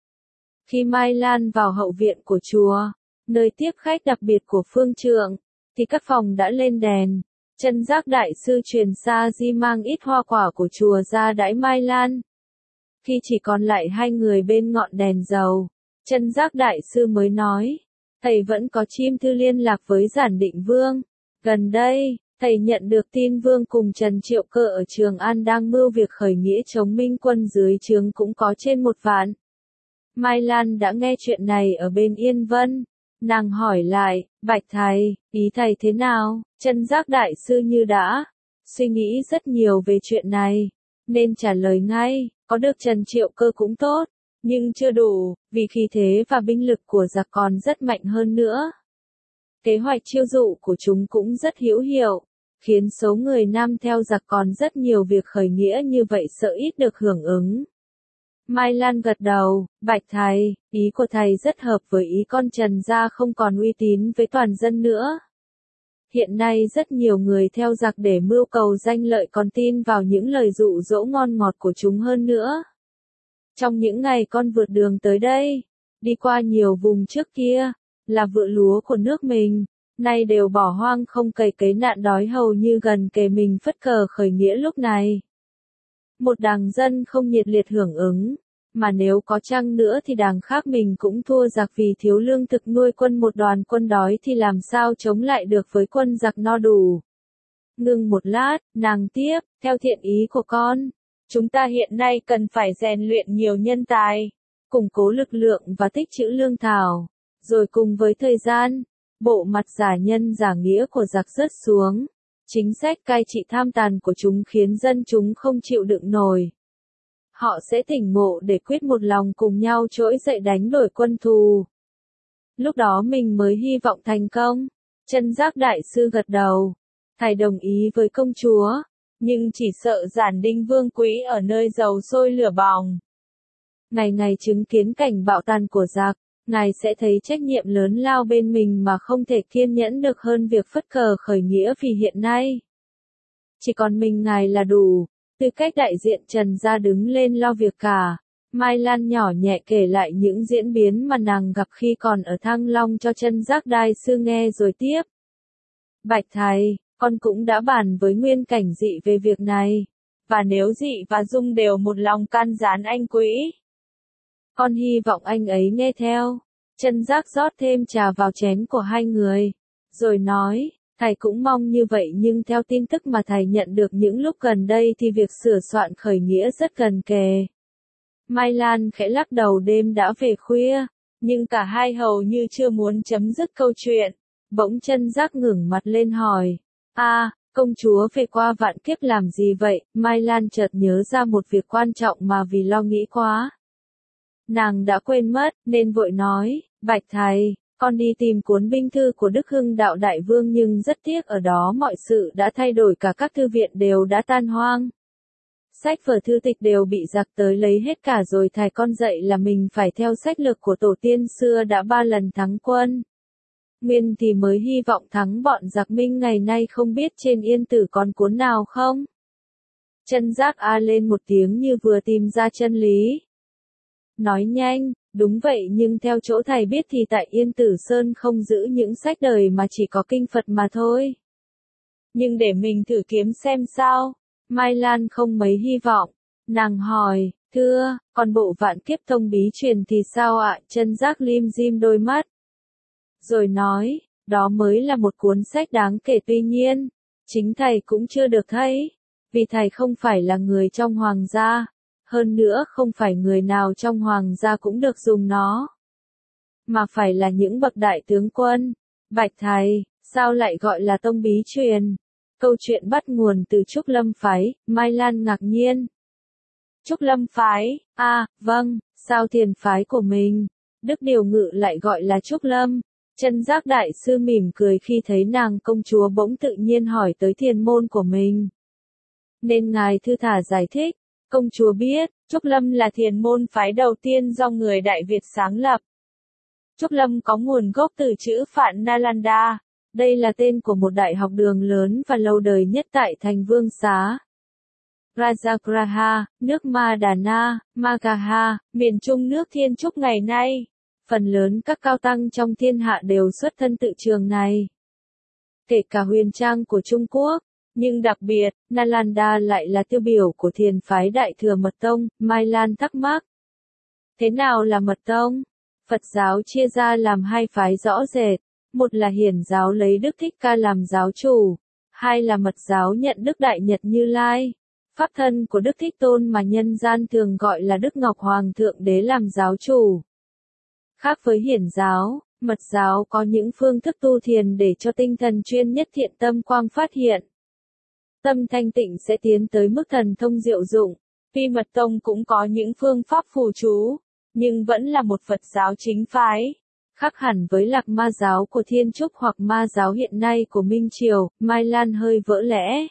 Khi Mai Lan vào hậu viện của chùa, nơi tiếp khách đặc biệt của phương trượng, thì các phòng đã lên đèn. Chân Giác đại sư truyền sa di mang ít hoa quả của chùa ra đãi Mai Lan. Khi chỉ còn lại hai người bên ngọn đèn dầu, Chân Giác đại sư mới nói, thầy vẫn có chim thư liên lạc với Giản Định Vương. Gần đây, thầy nhận được tin Vương cùng Trần Triệu Cơ ở Trường An đang mưu việc khởi nghĩa chống Minh quân dưới trướng cũng có trên một vạn. Mai Lan đã nghe chuyện này ở bên Yên Vân. Nàng hỏi lại, bạch thầy, ý thầy thế nào? Chân Giác đại sư như đã suy nghĩ rất nhiều về chuyện này, nên trả lời ngay, có được Trần Triệu Cơ cũng tốt, nhưng chưa đủ, vì khí thế và binh lực của giặc còn rất mạnh hơn nữa. Kế hoạch chiêu dụ của chúng cũng rất hữu hiệu, khiến số người nam theo giặc còn rất nhiều, việc khởi nghĩa như vậy sợ ít được hưởng ứng. Mai Lan gật đầu, bạch thầy, ý của thầy rất hợp với ý con Trần gia không còn uy tín với toàn dân nữa. Hiện nay rất nhiều người theo giặc để mưu cầu danh lợi còn tin vào những lời dụ dỗ ngon ngọt của chúng hơn nữa. Trong những ngày con vượt đường tới đây, đi qua nhiều vùng trước kia, là vựa lúa của nước mình, nay đều bỏ hoang không cày cấy, nạn đói hầu như gần kề mình, phất cờ khởi nghĩa lúc này. Một đảng dân không nhiệt liệt hưởng ứng, mà nếu có chăng nữa thì đảng khác mình cũng thua giặc vì thiếu lương thực nuôi quân, một đoàn quân đói thì làm sao chống lại được với quân giặc no đủ. Ngừng một lát, nàng tiếp, theo thiện ý của con, chúng ta hiện nay cần phải rèn luyện nhiều nhân tài, củng cố lực lượng và tích trữ lương thảo, rồi cùng với thời gian, bộ mặt giả nhân giả nghĩa của giặc rớt xuống. Chính sách cai trị tham tàn của chúng khiến dân chúng không chịu đựng nổi. Họ sẽ tỉnh ngộ để quyết một lòng cùng nhau trỗi dậy đánh đuổi quân thù. Lúc đó mình mới hy vọng thành công. Chân Giác đại sư gật đầu. Thầy đồng ý với công chúa, nhưng chỉ sợ Giản Đinh Vương quý ở nơi dầu sôi lửa bỏng. ngày ngày chứng kiến cảnh bạo tàn của giặc, ngài sẽ thấy trách nhiệm lớn lao bên mình mà không thể kiên nhẫn được hơn việc phất cờ khởi nghĩa vì hiện nay. Chỉ còn mình ngài là đủ, tư cách đại diện Trần gia đứng lên lo việc cả. Mai Lan nhỏ nhẹ kể lại những diễn biến mà nàng gặp khi còn ở Thăng Long cho Chân Giác Đại sư nghe rồi tiếp. Bạch thầy, con cũng đã bàn với Nguyên Cảnh Dị về việc này, và nếu Dị và Dung đều một lòng can gián anh Quỹ, con hy vọng anh ấy nghe theo. Chân Giác rót thêm trà vào chén của hai người, rồi nói, thầy cũng mong như vậy, nhưng theo tin tức mà thầy nhận được những lúc gần đây thì việc sửa soạn khởi nghĩa rất gần kề. Mai Lan khẽ lắc đầu. Đêm đã về khuya, nhưng cả hai hầu như chưa muốn chấm dứt câu chuyện. Bỗng Chân Giác ngẩng mặt lên hỏi, a, công chúa về qua vạn kiếp làm gì vậy? Mai Lan chợt nhớ ra một việc quan trọng mà vì lo nghĩ quá, nàng đã quên mất, nên vội nói, Bạch thầy, con đi tìm cuốn binh thư của Đức Hưng Đạo Đại Vương nhưng rất tiếc ở đó mọi sự đã thay đổi, cả các thư viện đều đã tan hoang. Sách vở thư tịch đều bị giặc tới lấy hết cả rồi, thầy con dạy là mình phải theo sách lược của tổ tiên xưa đã ba lần thắng quân. Nguyên thì mới hy vọng thắng bọn giặc Minh ngày nay, không biết trên Yên Tử còn cuốn nào không? Chân Giác a lên một tiếng như vừa tìm ra chân lý. Nói nhanh, đúng vậy, nhưng theo chỗ thầy biết thì tại Yên Tử Sơn không giữ những sách đời mà chỉ có kinh Phật mà thôi. Nhưng để mình thử kiếm xem sao. Mai Lan không mấy hy vọng. Nàng hỏi, thưa, còn bộ Vạn Kiếp Tông bí truyền thì sao ạ? Chân Giác lim dim đôi mắt, rồi nói, đó mới là một cuốn sách đáng kể, tuy nhiên, chính thầy cũng chưa được thấy, vì thầy không phải là người trong hoàng gia, hơn nữa không phải người nào trong hoàng gia cũng được dùng nó, mà phải là những bậc đại tướng quân. Bạch thầy, sao lại gọi là tông bí truyền? Câu chuyện bắt nguồn từ Trúc Lâm phái. Mai Lan ngạc nhiên. Trúc Lâm phái, à, vâng, sao thiền phái của mình, Đức Điều Ngự lại gọi là Trúc Lâm? Chân Giác Đại sư mỉm cười khi thấy nàng công chúa bỗng tự nhiên hỏi tới thiền môn của mình, nên ngài thư thả giải thích. Công chúa biết, Trúc Lâm là thiền môn phái đầu tiên do người Đại Việt sáng lập. Trúc Lâm có nguồn gốc từ chữ Phạn Nalanda. Đây là tên của một đại học đường lớn và lâu đời nhất tại thành Vương Xá. Rajagraha, nước Madana, Magaha, miền trung nước Thiên Trúc ngày nay. Phần lớn các cao tăng trong thiên hạ đều xuất thân tự trường này. Kể cả Huyền Trang của Trung Quốc, nhưng đặc biệt, Nalanda lại là tiêu biểu của thiền phái Đại Thừa Mật Tông. Mai Lan thắc mắc. Thế nào là Mật Tông? Phật giáo chia ra làm hai phái rõ rệt. Một là Hiển giáo lấy Đức Thích Ca làm giáo chủ, hai là Mật giáo nhận Đức Đại Nhật Như Lai, pháp thân của Đức Thích Tôn mà nhân gian thường gọi là Đức Ngọc Hoàng Thượng Đế làm giáo chủ. Khác với Hiển giáo, Mật giáo có những phương thức tu thiền để cho tinh thần chuyên nhất, thiện tâm quang phát hiện. Tâm thanh tịnh sẽ tiến tới mức thần thông diệu dụng. Tuy Mật Tông cũng có những phương pháp phù chú, nhưng vẫn là một Phật giáo chính phái. Khác hẳn với Lạc Ma giáo của Thiên Trúc hoặc Ma giáo hiện nay của Minh Triều. Mai Lan hơi vỡ lẽ.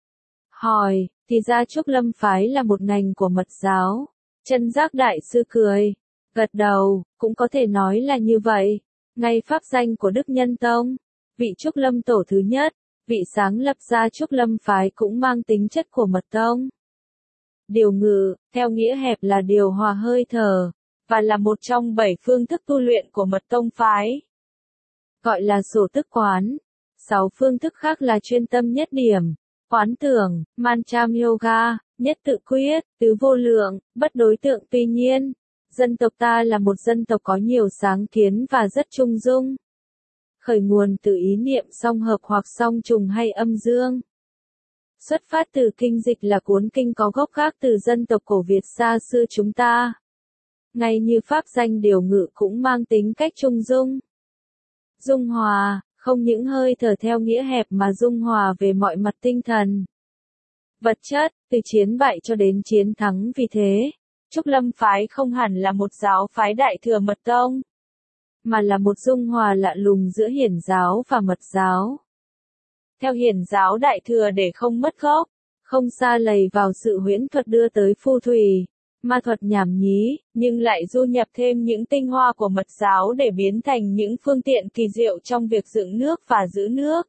Hỏi, thì ra Trúc Lâm phái là một ngành của Mật giáo. Chân Giác Đại sư cười, gật đầu, cũng có thể nói là như vậy. Ngay pháp danh của Đức Nhân Tông, vị Trúc Lâm tổ thứ nhất, vị sáng lập ra Trúc Lâm phái cũng mang tính chất của Mật Tông. Điều ngự, theo nghĩa hẹp là điều hòa hơi thở, và là một trong bảy phương thức tu luyện của Mật Tông phái. Gọi là sổ tức quán. Sáu phương thức khác là chuyên tâm nhất điểm, quán tưởng, mancham yoga, nhất tự quyết, tứ vô lượng, bất đối tượng. Tuy nhiên, dân tộc ta là một dân tộc có nhiều sáng kiến và rất trung dung. Khởi nguồn từ ý niệm song hợp hoặc song trùng hay âm dương. Xuất phát từ kinh dịch là cuốn kinh có gốc khác từ dân tộc cổ Việt xa xưa chúng ta. Ngay như pháp danh Điều Ngự cũng mang tính cách trung dung. Dung hòa, không những hơi thở theo nghĩa hẹp mà dung hòa về mọi mặt tinh thần, vật chất, từ chiến bại cho đến chiến thắng. Vì thế, Trúc Lâm phái không hẳn là một giáo phái Đại Thừa Mật Tông, mà là một dung hòa lạ lùng giữa Hiển giáo và Mật giáo. Theo Hiển giáo Đại Thừa để không mất gốc, không sa lầy vào sự huyễn thuật đưa tới phù thủy, Ma thuật nhảm nhí, nhưng lại du nhập thêm những tinh hoa của mật giáo để biến thành những phương tiện kỳ diệu trong việc dựng nước và giữ nước.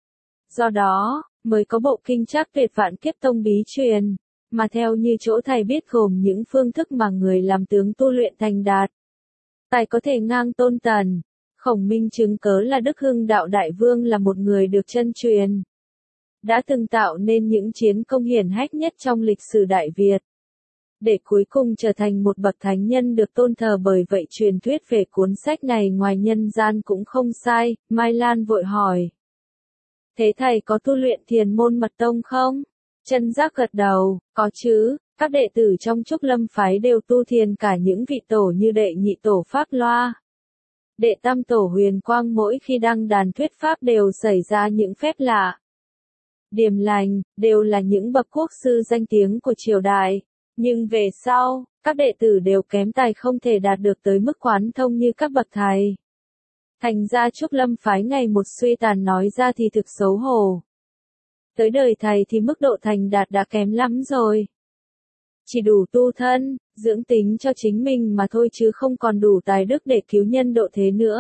Do đó, mới có bộ kinh Trác Tuyệt Vạn Kiếp Tông bí truyền, mà theo như chỗ thầy biết gồm những phương thức mà người làm tướng tu luyện thành đạt. Tài có thể ngang Tôn Tần, Khổng Minh chứng cớ là Đức Hưng Đạo Đại Vương là một người được chân truyền, đã từng tạo nên những chiến công hiển hách nhất trong lịch sử Đại Việt, để cuối cùng trở thành một bậc thánh nhân được tôn thờ. Bởi vậy truyền thuyết về cuốn sách này ngoài nhân gian cũng không sai. Mai Lan vội hỏi. Thế thầy có tu luyện thiền môn mật tông không? Chân Giác gật đầu, có chứ, các đệ tử trong Trúc Lâm phái đều tu thiền, cả những vị tổ như đệ nhị tổ Pháp Loa, đệ tam tổ Huyền Quang mỗi khi đăng đàn thuyết pháp đều xảy ra những phép lạ, điềm lành, đều là những bậc quốc sư danh tiếng của triều đại. Nhưng về sau, các đệ tử đều kém tài không thể đạt được tới mức quán thông như các bậc thầy. Thành ra Trúc Lâm phái ngày một suy tàn, nói ra thì thực xấu hổ. Tới đời thầy thì mức độ thành đạt đã kém lắm rồi. Chỉ đủ tu thân, dưỡng tính cho chính mình mà thôi, chứ không còn đủ tài đức để cứu nhân độ thế nữa.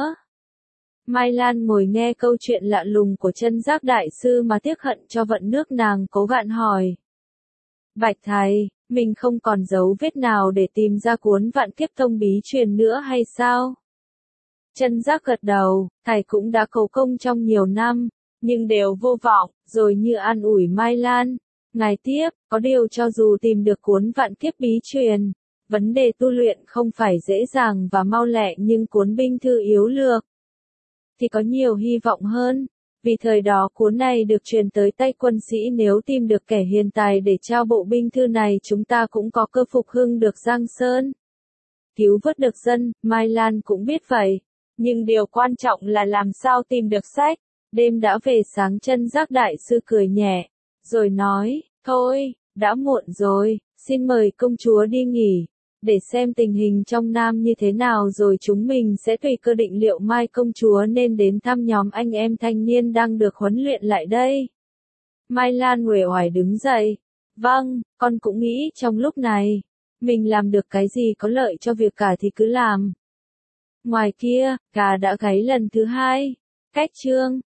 Mai Lan ngồi nghe câu chuyện lạ lùng của Chân Giác đại sư mà tiếc hận cho vận nước, nàng cố gạn hỏi. Bạch thầy, mình không còn dấu vết nào để tìm ra cuốn Vạn Kiếp Tông bí truyền nữa hay sao? Chân Giác gật đầu, thầy cũng đã cầu công trong nhiều năm, nhưng đều vô vọng, rồi như an ủi Mai Lan. Ngài tiếp, có điều cho dù tìm được cuốn Vạn Kiếp bí truyền, vấn đề tu luyện không phải dễ dàng và mau lẹ, nhưng cuốn binh thư yếu lược thì có nhiều hy vọng hơn. Vì thời đó cuốn này được truyền tới tay quân sĩ, nếu tìm được kẻ hiền tài để trao bộ binh thư này, chúng ta cũng có cơ phục hưng được Giang Sơn, cứu vớt được dân. Mai Lan cũng biết vậy, nhưng điều quan trọng là làm sao tìm được sách. Đêm đã về sáng, Chân Giác đại sư cười nhẹ, rồi nói, thôi, đã muộn rồi, xin mời công chúa đi nghỉ, để xem tình hình trong Nam như thế nào rồi chúng mình sẽ tùy cơ định liệu mai công chúa nên đến thăm nhóm anh em thanh niên đang được huấn luyện lại đây. Mai Lan uể oải đứng dậy. Vâng, con cũng nghĩ trong lúc này, mình làm được cái gì có lợi cho việc cả thì cứ làm. Ngoài kia, gà đã gáy lần thứ hai. Cách chương